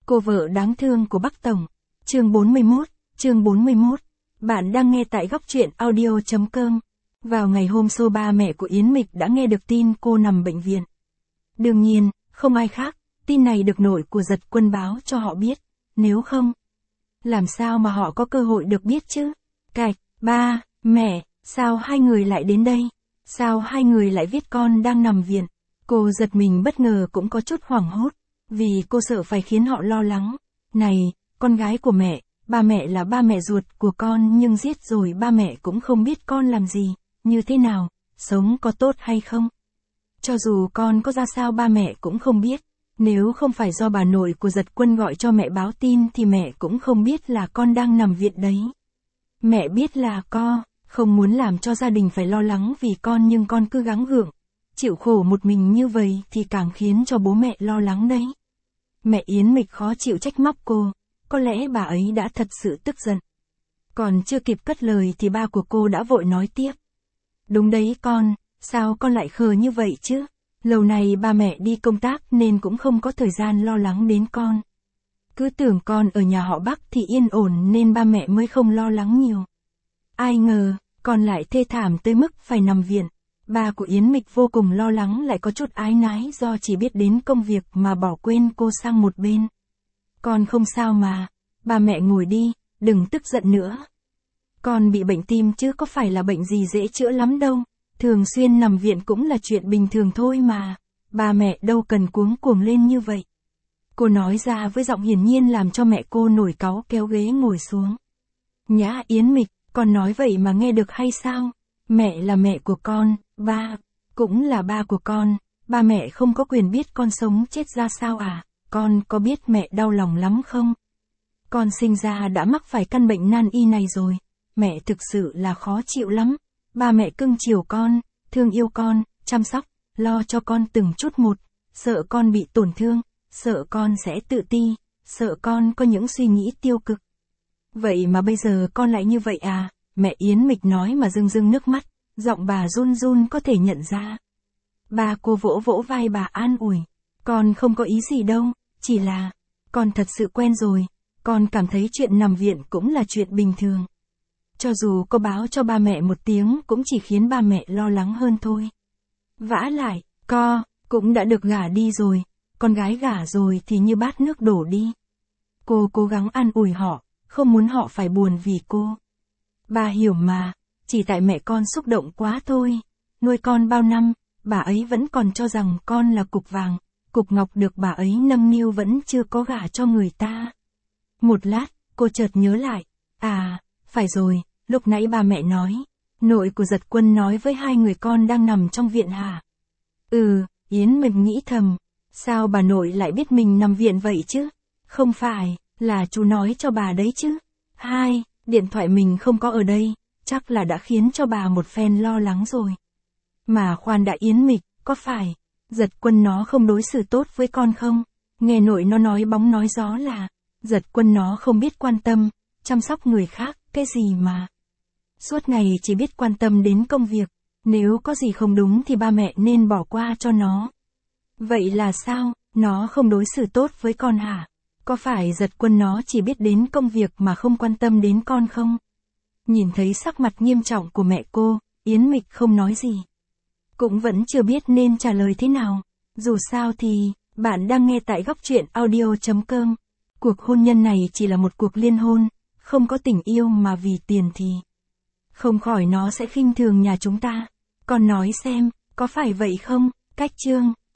Cô vợ đáng thương của Bắc Tổng. Chương 41. Bạn đang nghe tại góc truyện audio.com. Vào ngày hôm sau ba mẹ của Yến Mịch đã nghe được tin cô nằm bệnh viện. Đương nhiên, không ai khác, tin này được nội của Giật Quân báo cho họ biết, nếu không, làm sao mà họ có cơ hội được biết chứ? Cạch, ba, mẹ, sao hai người lại đến đây? Sao hai người lại viết con đang nằm viện? Cô giật mình bất ngờ cũng có chút hoảng hốt, vì cô sợ phải khiến họ lo lắng. Này, con gái của mẹ, ba mẹ là ba mẹ ruột của con nhưng giết rồi ba mẹ cũng không biết con làm gì, như thế nào, sống có tốt hay không. Cho dù con có ra sao ba mẹ cũng không biết, nếu không phải do bà nội của Giật Quân gọi cho mẹ báo tin thì mẹ cũng không biết là con đang nằm viện đấy. Mẹ biết là con không muốn làm cho gia đình phải lo lắng vì con nhưng con cứ gắng gượng, chịu khổ một mình như vậy thì càng khiến cho bố mẹ lo lắng đấy. Mẹ Yến Mịch khó chịu trách móc cô, có lẽ bà ấy đã thật sự tức giận. Còn chưa kịp cất lời thì ba của cô đã vội nói tiếp. Đúng đấy con, sao con lại khờ như vậy chứ? Lâu này ba mẹ đi công tác nên cũng không có thời gian lo lắng đến con. Cứ tưởng con ở nhà họ Bắc thì yên ổn nên ba mẹ mới không lo lắng nhiều. Ai ngờ, con lại thê thảm tới mức phải nằm viện. Ba của Yến Mịch vô cùng lo lắng lại có chút áy náy do chỉ biết đến công việc mà bỏ quên cô sang một bên. Con không sao mà, ba mẹ ngồi đi, đừng tức giận nữa. Con bị bệnh tim chứ có phải là bệnh gì dễ chữa lắm đâu, thường xuyên nằm viện cũng là chuyện bình thường thôi mà, ba mẹ đâu cần cuống cuồng lên như vậy. Cô nói ra với giọng hiển nhiên làm cho mẹ cô nổi cáu kéo ghế ngồi xuống. Nhã Yến Mịch, con nói vậy mà nghe được hay sao? Mẹ là mẹ của con, ba cũng là ba của con, ba mẹ không có quyền biết con sống chết ra sao à? Con có biết mẹ đau lòng lắm không? Con sinh ra đã mắc phải căn bệnh nan y này rồi, mẹ thực sự là khó chịu lắm. Ba mẹ cưng chiều con, thương yêu con, chăm sóc, lo cho con từng chút một, sợ con bị tổn thương, sợ con sẽ tự ti, sợ con có những suy nghĩ tiêu cực. Vậy mà bây giờ con lại như vậy à? Mẹ Yến Mịch nói mà rưng rưng nước mắt, giọng bà run run có thể nhận ra. Ba cô vỗ vỗ vai bà an ủi, con không có ý gì đâu, chỉ là, con thật sự quen rồi, con cảm thấy chuyện nằm viện cũng là chuyện bình thường. Cho dù có báo cho ba mẹ một tiếng cũng chỉ khiến ba mẹ lo lắng hơn thôi. Vả lại, con cũng đã được gả đi rồi, con gái gả rồi thì như bát nước đổ đi. Cô cố gắng an ủi họ, không muốn họ phải buồn vì cô. Bà hiểu mà, chỉ tại mẹ con xúc động quá thôi. Nuôi con bao năm, bà ấy vẫn còn cho rằng con là cục vàng, cục ngọc được bà ấy nâng niu vẫn chưa có gả cho người ta. Một lát, cô chợt nhớ lại, à, phải rồi, lúc nãy bà mẹ nói, nội của Giật Quân nói với hai người con đang nằm trong viện hả? Yến Mịch nghĩ thầm, sao bà nội lại biết mình nằm viện vậy chứ? Không phải, là chú nói cho bà đấy chứ? Điện thoại mình không có ở đây, chắc là đã khiến cho bà một phen lo lắng rồi. Mà khoan đã Yến Mịch, có phải, Giật Quân nó không đối xử tốt với con không? Nghe nội nó nói bóng nói gió là, Giật Quân nó không biết quan tâm, chăm sóc người khác, cái gì mà. Suốt ngày chỉ biết quan tâm đến công việc, nếu có gì không đúng thì ba mẹ nên bỏ qua cho nó. Vậy là sao, nó không đối xử tốt với con hả? Có phải Giật Quân nó chỉ biết đến công việc mà không quan tâm đến con không? Nhìn thấy sắc mặt nghiêm trọng của mẹ cô, Yến Mịch không nói gì. Cũng vẫn chưa biết nên trả lời thế nào. Dù sao thì, bạn đang nghe tại góc truyện audio.com. Cuộc hôn nhân này chỉ là một cuộc liên hôn, không có tình yêu mà vì tiền thì không khỏi nó sẽ khinh thường nhà chúng ta. Con nói xem, có phải vậy không? Cách chương